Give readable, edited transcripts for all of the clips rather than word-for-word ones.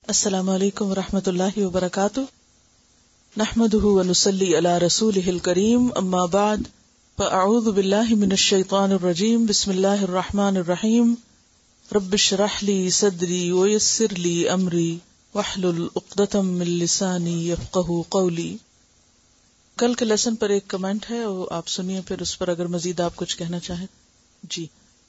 السلام علیکم ورحمۃ اللہ وبرکاتہ، نحمده ونصلی علی رسولہ الکریم، اما بعد فاعوذ باللہ من الشیطان الرجیم، بسم اللہ الرحمن الرحیم، رب اشرح لی صدری ویسر لی امری واحلل عقدۃ من لسانی یفقہوا قولی۔ کل کے لیسن پر ایک کمنٹ ہے، وہ آپ سنیے، پھر اس پر اگر مزید آپ کچھ کہنا چاہیں۔ جی۔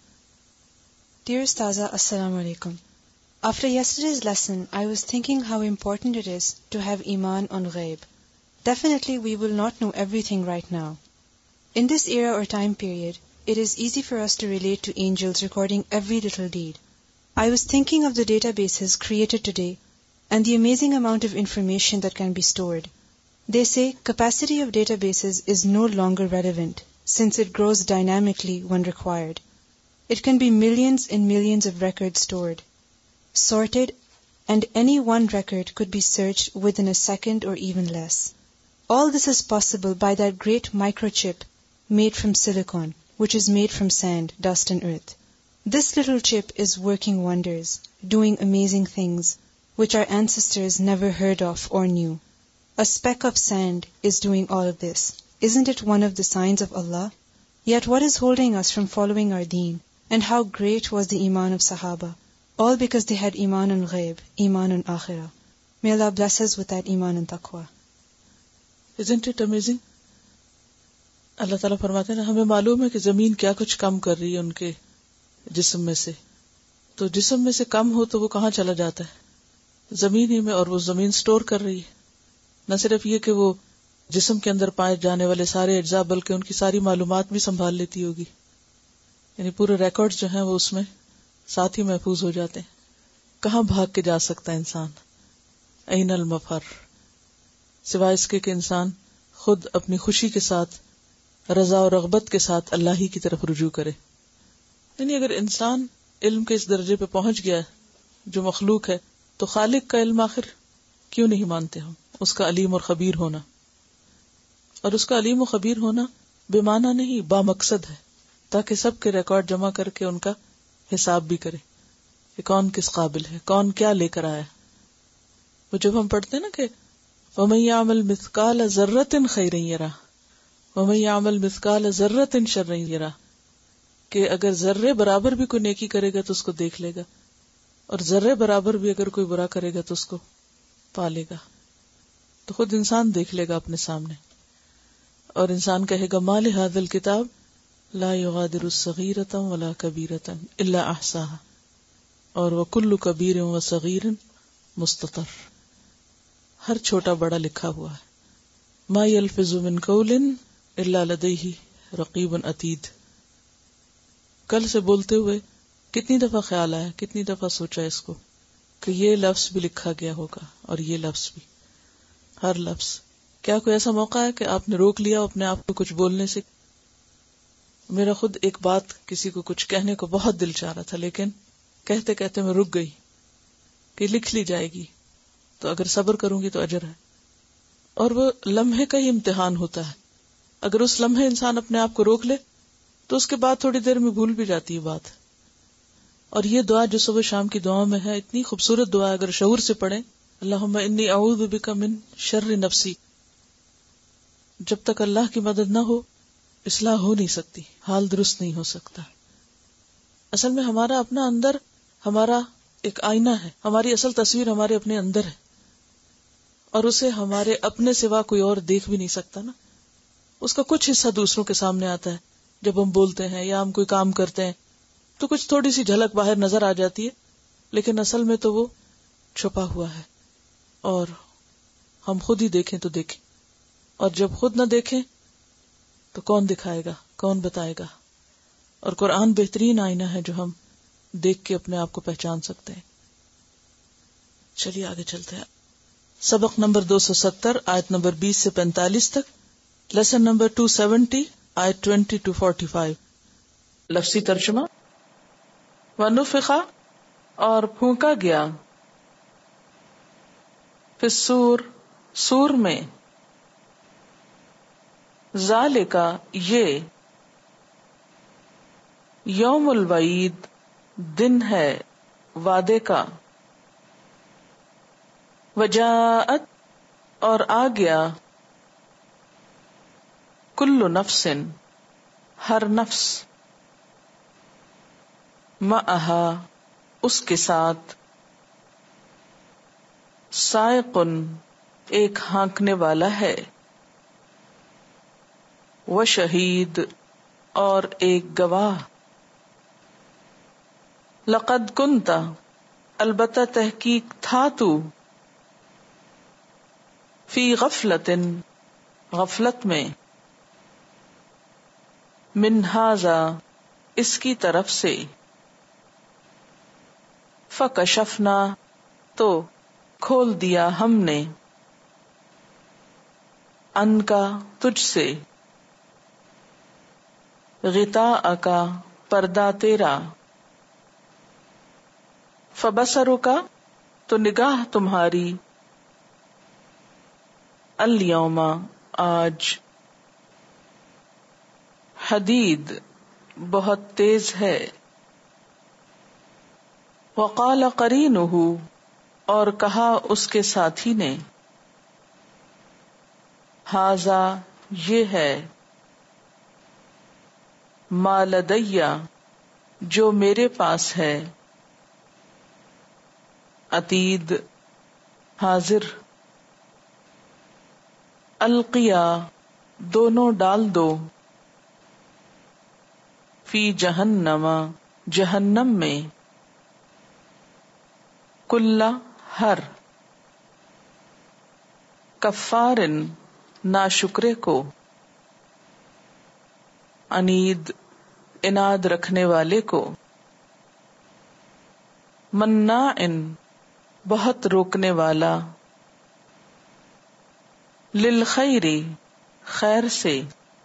Dear Ustaza, Assalamu alaikum. After yesterday's lesson, I was thinking how important it is to have Iman on Ghaib. Definitely we will not know everything right now. In this era or time period, it is easy for us to relate to angels recording every little deed. I was thinking of the databases created today and the amazing amount of information that can be stored. They say capacity of databases is no longer relevant since it grows dynamically when required. It can be millions and millions of records stored, sorted, and any one record could be searched within a second or even less. All this is possible by that great microchip made from silicon, which is made from sand, dust and earth. This little chip is working wonders, doing amazing things, which our ancestors never heard of or knew. A speck of sand is doing all of this. Isn't it one of the signs of Allah? Yet what is holding us from following our deen? And how great was the Iman of Sahaba? All because they had Iman on Ghaib, Iman on Akhirah. May Allah bless us with that Iman and Taqwa. Isn't it amazing? اللہ تعالیٰ فرماتے ہیں ہمیں معلوم ہے کہ زمین کیا کچھ کم کر رہی ہے ان کے جسم میں سے، تو جسم میں سے کم ہو تو وہ کہاں چلا جاتا ہے؟ زمین ہی میں، اور وہ زمین سٹور کر رہی ہے۔ نہ صرف یہ کہ وہ جسم کے اندر پائے جانے والے سارے اجزاء، بلکہ ان کی ساری معلومات بھی سنبھال لیتی ہوگی، یعنی پورے ریکارڈز جو ہیں وہ اس میں ساتھ ہی محفوظ ہو جاتے ہیں۔ کہاں بھاگ کے جا سکتا ہے انسان؟ این المفر، سوائے اس کے کہ انسان خود اپنی خوشی کے ساتھ، رضا اور رغبت کے ساتھ اللہ ہی کی طرف رجوع کرے۔ یعنی اگر انسان علم کے اس درجے پہ پہنچ گیا ہے جو مخلوق ہے، تو خالق کا علم آخر کیوں نہیں مانتے ہم؟ اس کا علیم اور خبیر ہونا، اور اس کا علیم و خبیر ہونا بے معنی نہیں، با مقصد ہے، تاکہ سب کے ریکارڈ جمع کر کے ان کا حساب بھی کرے کہ کون کس قابل ہے، کون کیا لے کر آیا۔ وہ جب ہم پڑھتے ہیں نا کہ وَمَن يَعْمَلْ مِثْقَالَ ذَرَّةٍ خَيْرًا يَرَهُ وَمَن يَعْمَلْ مِثْقَالَ ذَرَّةٍ شَرًّا يَرَهُ، کہ اگر ذرے برابر بھی کوئی نیکی کرے گا تو اس کو دیکھ لے گا، اور ذرے برابر بھی اگر کوئی برا کرے گا تو اس کو پا لے گا۔ تو خود انسان دیکھ لے گا اپنے سامنے، اور انسان کہے گا مَا لِهَذَا الْكِتَابِ لا يغادر صغیرۃ ولا کبیرۃ الا احصاها، اور وکل کبیر وصغیر مستطر، ہر چھوٹا بڑا لکھا ہوا ہے۔ ما یلفظ من قول الا لدیہ رقیب عتید۔ کل سے بولتے ہوئے کتنی دفعہ خیال آیا، کتنی دفعہ سوچا اس کو کہ یہ لفظ بھی لکھا گیا ہوگا، اور یہ لفظ بھی، ہر لفظ۔ کیا کوئی ایسا موقع ہے کہ آپ نے روک لیا اپنے آپ کو کچھ بولنے سے؟ میرا خود ایک بات کسی کو کچھ کہنے کو بہت دل چاہ رہا تھا، لیکن کہتے کہتے میں رک گئی کہ لکھ لی جائے گی تو اگر صبر کروں گی تو اجر ہے، اور وہ لمحے کا ہی امتحان ہوتا ہے۔ اگر اس لمحے انسان اپنے آپ کو روک لے تو اس کے بعد تھوڑی دیر میں بھول بھی جاتی ہے بات۔ اور یہ دعا جو صبح شام کی دعاؤں میں ہے، اتنی خوبصورت دعا، اگر شعور سے پڑھیں، اللہم انی اعوذ بک من شر نفسی، جب تک اللہ کی مدد نہ ہو اصلاح ہو نہیں سکتی، حال درست نہیں ہو سکتا۔ اصل میں ہمارا اپنا اندر، ہمارا ایک آئینہ ہے، ہماری اصل تصویر ہمارے اپنے اندر ہے، اور اسے ہمارے اپنے سوا کوئی اور دیکھ بھی نہیں سکتا نا۔ اس کا کچھ حصہ دوسروں کے سامنے آتا ہے، جب ہم بولتے ہیں یا ہم کوئی کام کرتے ہیں تو کچھ تھوڑی سی جھلک باہر نظر آ جاتی ہے، لیکن اصل میں تو وہ چھپا ہوا ہے، اور ہم خود ہی دیکھیں تو دیکھیں، اور جب خود نہ دیکھیں تو کون دکھائے گا، کون بتائے گا؟ اور قرآن بہترین آئینہ ہے جو ہم دیکھ کے اپنے آپ کو پہچان سکتے ہیں۔ چلیے آگے چلتے ہیں۔ سبق نمبر 270، آیت نمبر 20 سے 45 تک، لیسن نمبر 270، آیت 20 to 45۔ لفظی ترجمہ: وَنُفِخَ، اور پھونکا گیا، فِی الصُّورِ، سور میں، ذالک، یہ، یوم الوعید، دن ہے وعدے کا، وجاءت اور آ گیا کل نفس ہر نفس معہا اس کے ساتھ سائق ایک ہانکنے والا ہے وشہید اور ایک گواہ لقد کنت البتہ تحقیق تھا تو فی غفلت غفلت میں من ھذا اس کی طرف سے فکشفنا تو کھول دیا ہم نے ان کا تجھ سے غطاءک پردہ تیرا فبصرک تو نگاہ تمہاری الیوم آج حدید بہت تیز ہے وقال قرینہ اور کہا اس کے ساتھی نے ھذا یہ ہے ما لدی جو میرے پاس ہے عتید حاضر القیا دونوں ڈال دو فی جہنم جہنم میں کل ہر کفارن ناشکرے کو عنید اناد رکھنے والے کو مناعن بہت روکنے والا للخیر خیر سے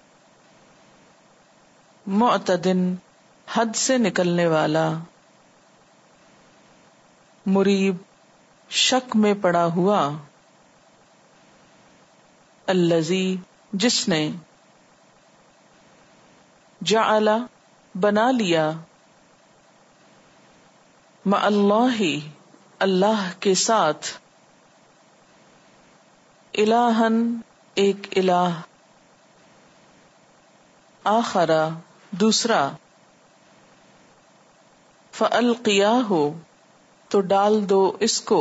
معتدن حد سے نکلنے والا مریب شک میں پڑا ہوا الذی جس نے جعل بنا لیا مع اللہ اللہ کے ساتھ الہن ایک الہ آخرا دوسرا فالقیاہ تو ڈال دو اس کو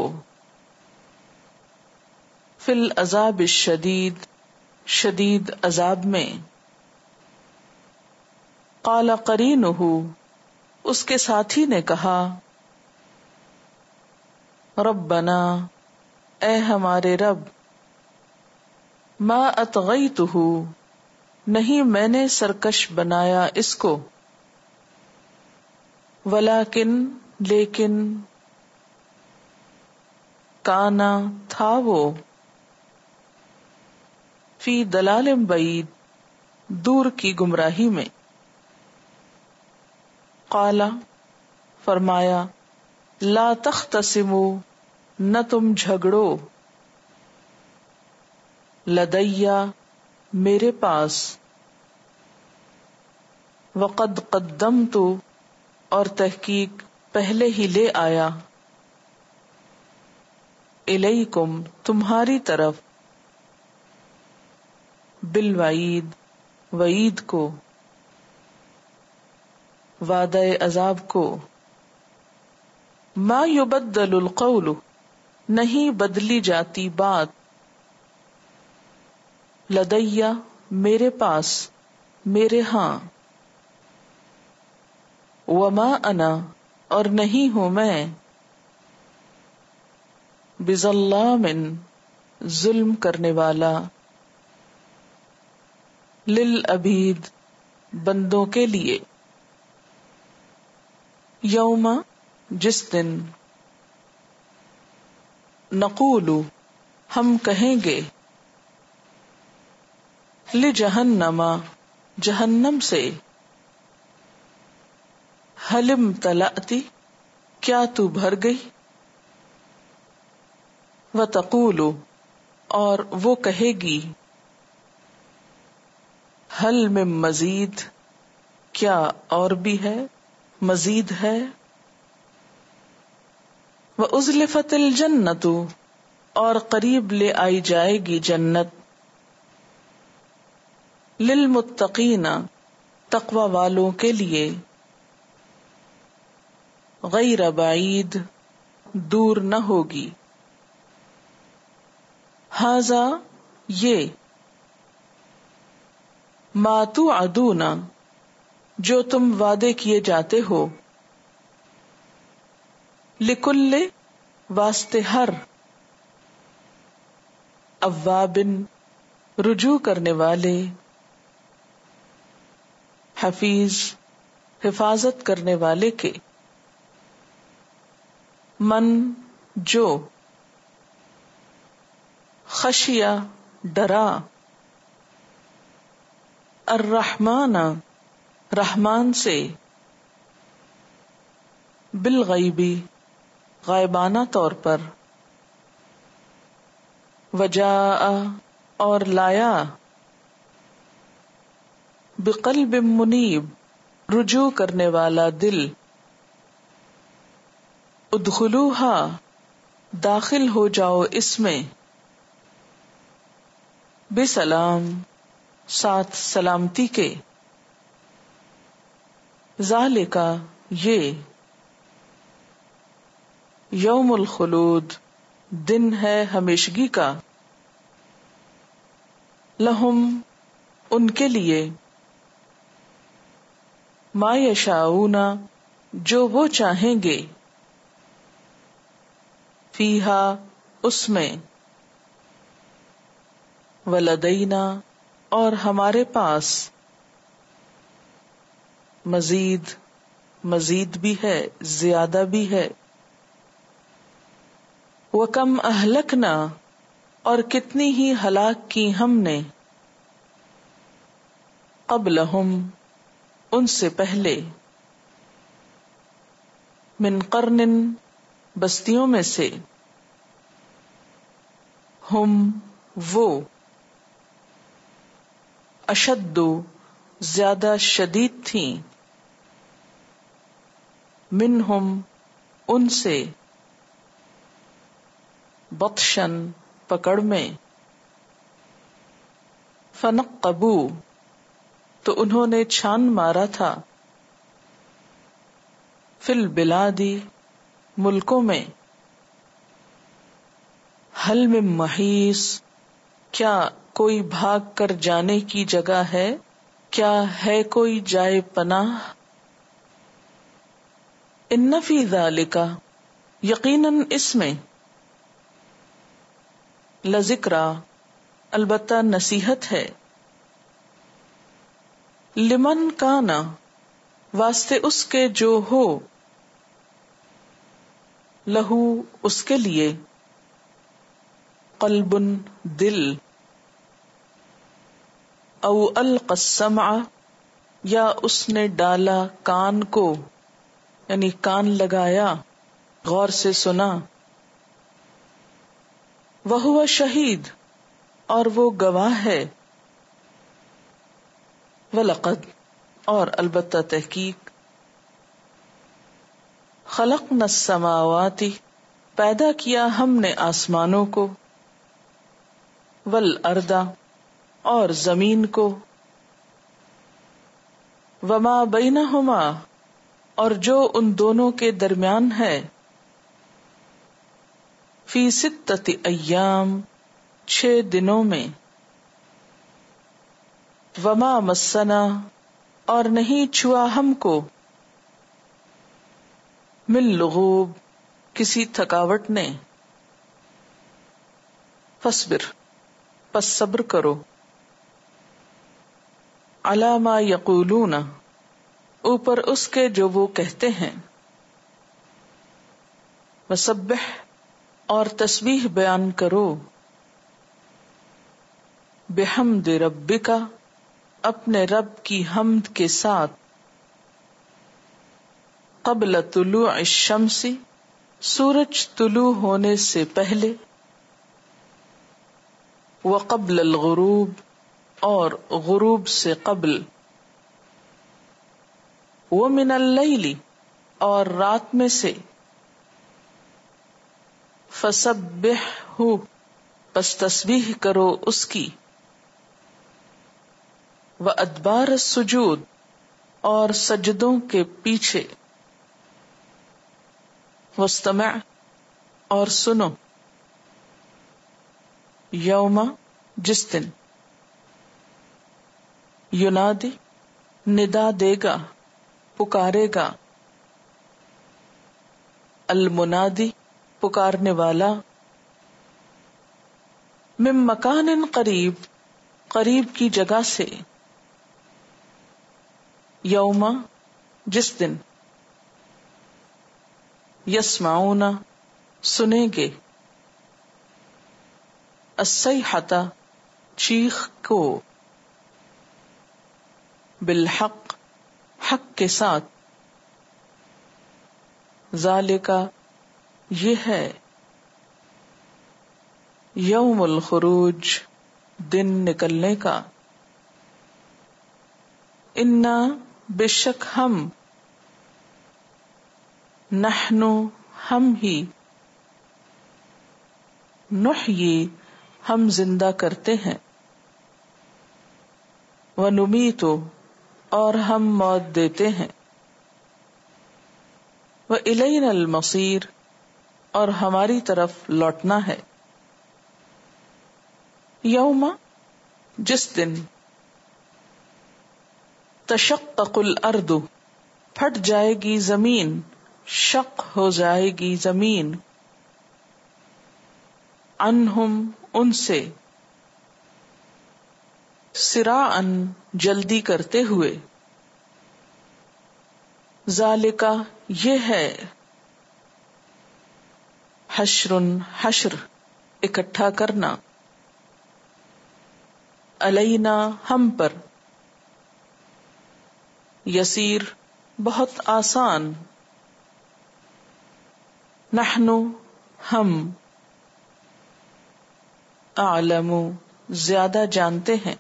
فی العذاب الشدید شدید عذاب میں قال قرینہ اس کے ساتھی نے کہا ربنا اے ہمارے رب ما اطغیتہ نہیں میں نے سرکش بنایا اس کو ولیکن لیکن کانا تھا وہ فی دلال بعید دور کی گمراہی میں قال فرمایا لا تختصموا نہ تم جھگڑو لدیا میرے پاس وقد قدمت اور تحقیق پہلے ہی لے آیا الیکم تمہاری طرف بالوعید وعید کو وعدہ عذاب کو ما یبدل القول نہیں بدلی جاتی بات لدیا میرے پاس میرے ہاں وما انا اور نہیں ہوں میں بظلام ظلم کرنے والا للعبید بندوں کے لیے یوم جس دن نقول ہم کہیں گے لجہنم جہنم سے حل امتلأتی کیا تو بھر گئی وتقول اور وہ کہے گی حل من مزید کیا اور بھی ہے مزید ہے وَأُزْلِفَتِ الْجَنَّةُ اور قریب لے آئی جائے گی جنت. للمتقین تقوی والوں کے لیے. غیر بعید دور نہ ہوگی. ھذا یہ. ما توعدون جو تم وعدے کیے جاتے ہو. لکل واسطے ہر. اوابن رجوع کرنے والے. حفیظ حفاظت کرنے والے کے. من جو. خشیہ ڈرا. الرحمن رحمان سے. بالغیبی غائبانہ طور پر. وجاء اور لایا. بقلب منیب رجوع کرنے والا دل. ادخلوہا داخل ہو جاؤ اس میں. بسلام ساتھ سلامتی کے. ذالکا یہ. یوم الخلود دن ہے ہمیشگی کا. لہم ان کے لیے. ما یشاؤون جو وہ چاہیں گے. فیہا اس میں. ولدینا اور ہمارے پاس. مزید مزید بھی ہے زیادہ بھی ہے. وَكَمْ أَهْلَكْنَا اور کتنی ہی ہلاک کی ہم نے. قبلہم ان سے پہلے. من قرن بستیوں میں سے. ہم وہ. اشد زیادہ شدید تھیں. منہم ان سے. بطشن پکڑ میں. فنقبوا تو انہوں نے چھان مارا تھا. فی البلادی ملکوں میں. حل من محیص کیا کوئی بھاگ کر جانے کی جگہ ہے. کیا ہے کوئی جائے پناہ. ان فی ذالک یقیناً اس میں. لذکرا البتہ نصیحت ہے. لمن کانا واسطے اس کے جو ہو. لہو اس کے لیے. قلب دل. او القى السمع یا اس نے ڈالا کان کو یعنی کان لگایا غور سے سنا. وہو شہید اور وہ گواہ ہے. وَلَقَدْ اور البتہ تحقیق. خلقنا السماوات پیدا کیا ہم نے آسمانوں کو. والارض اور زمین کو. وما بینہما اور جو ان دونوں کے درمیان ہے. فی ستۃ ایام 6 دنوں میں. وما مسنا اور نہیں چھوا ہم کو. من لغوب کسی تھکاوٹ نے. فاصبر پس صبر کرو. علی ما یقولون اوپر اس کے جو وہ کہتے ہیں. وسبح اور تسبیح بیان کرو. بحمد ربک اپنے رب کی حمد کے ساتھ. قبل طلوع الشمس سورج طلوع ہونے سے پہلے. وقبل الغروب اور غروب سے قبل. ومن اللیل اور رات میں سے. فسبحہ پس تسبیح کرو اس کی، وادبار السجود اور سجدوں کے پیچھے، واستمع اور سنو، یوم جس دن، ینادی ندا دے گا پکارے گا، المنادی پکارنے والا، من مکان قریب قریب کی جگہ سے، یوم جس دن، یسمعون سنیں گے، الصیحۃ چیخ کو، بالحق حق کے ساتھ، ذالک یہ ہے، یوم الخروج دن نکلنے کا، انا بے شک ہم، نحن ہم ہی، نحیی ہم زندہ کرتے ہیں، ونمیت اور ہم موت دیتے ہیں، وإلینا المصیر اور ہماری طرف لوٹنا ہے، یوم جس دن، تشقق الارض پھٹ جائے گی زمین، شق ہو جائے گی زمین، عنہم ان سے، سراعا جلدی کرتے ہوئے، ذالک یہ ہے، حشر حشر اکٹھا کرنا، علینا ہم پر، یسیر بہت آسان، نحن ہم، اعلم زیادہ جانتے ہیں،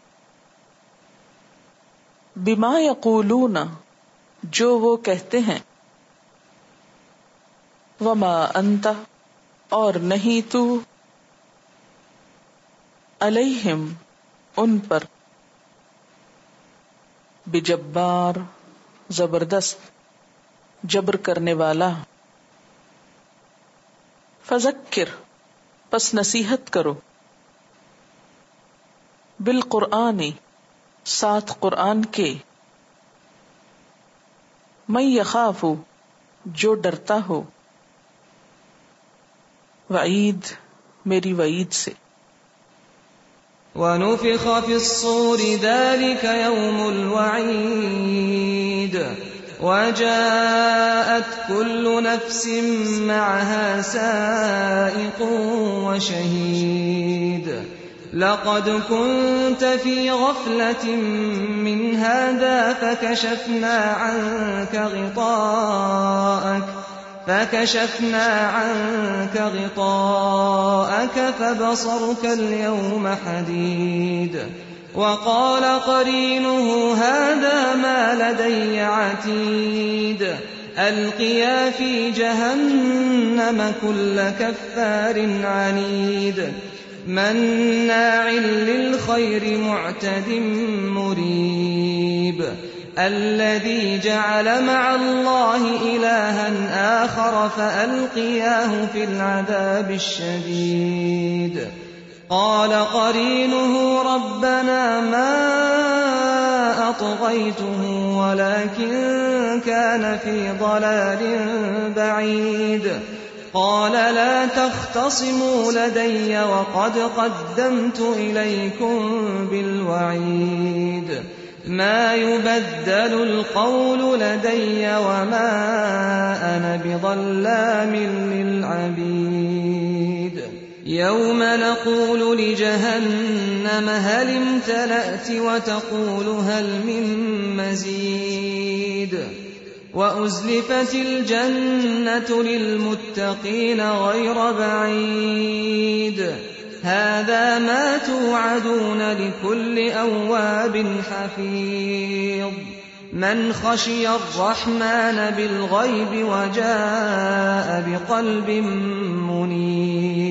بما یقولون جو وہ کہتے ہیں، وما انت اور نہیں تو، علیہم ان پر، بجبار زبردست، جبر کرنے والا، فذکر پس نصیحت کرو، بالقرآن ساتھ قرآن کے، من یخاف جو ڈرتا ہو، وعید میری وعید سے، ونفخ في الصور ذلك يوم الوعيد وجاءت كل نفس معها سائق وشهيد لقد كنت في غفلة من هذا فكشفنا عنك غطاءك فبصرك اليوم حديد وقال قرينه هذا ما لدي عتيد ألقيا في جهنم كل كفار عنيد مناع للخير معتد مريب الذي جعل مع الله إلها آخر فألقياه في العذاب الشديد قال قرينه ربنا ما أطغيته ولكن كان في ضلال بعيد قال لا تختصموا لدي وقد قدمت إليكم بالوعيد ما يبدل القول لدي وما أنا بظلام للعبيد يوم نقول لجهنم هل امتلأت وتقول هل من مزيد وأزلفت الجنة للمتقين غير بعيد هذا ما توعدون لكل أواب حفيظ من خشي الرحمن بالغيب وجاء بقلب منيب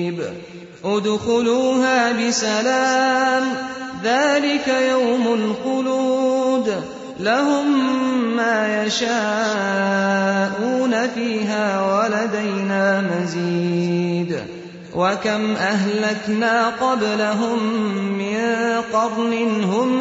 ادخلوها بسلام ذلك يوم الخلود لهم ما يشاءون فيها ولدينا مزيد وكم أهلكنا قبلهم من قرن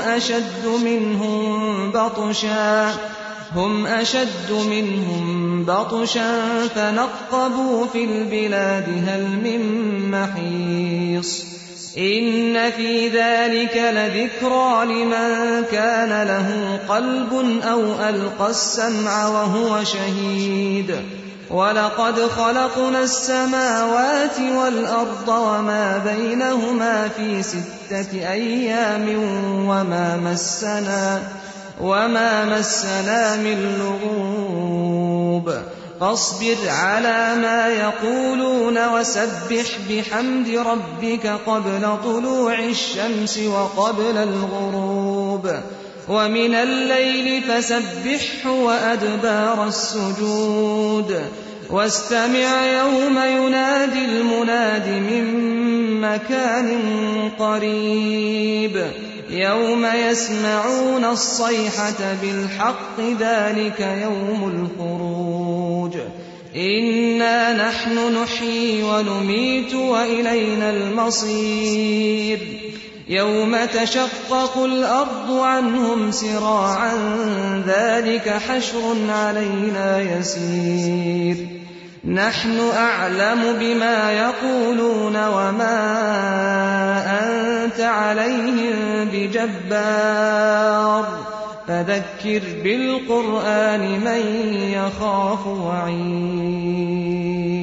هم أشد منهم بطشا فنقبوا في البلاد هل من محيص إن في ذلك لذكرى لمن كان له قلب أو ألقى السمع وهو شهيد ولقد خلقنا السماوات والأرض وما بينهما في 6 أيام وما مسنا من لغوب فاصبر على ما يقولون وسبح بحمد ربك قبل طلوع الشمس وقبل الغروب ومن الليل فسبحه وأدبار السجود واستمع يوم ينادي المناد من مكان قريب يوم يسمعون الصيحة بالحق ذلك يوم الخروج إنا نحن نحيي ونميت وإلينا المصير يوم تشقق الأرض عنهم سراعا ذلك حشر علينا يسير نحن أعلم بما يقولون وما أنت عليهم بجبار فذكر بالقرآن من يخاف وعيد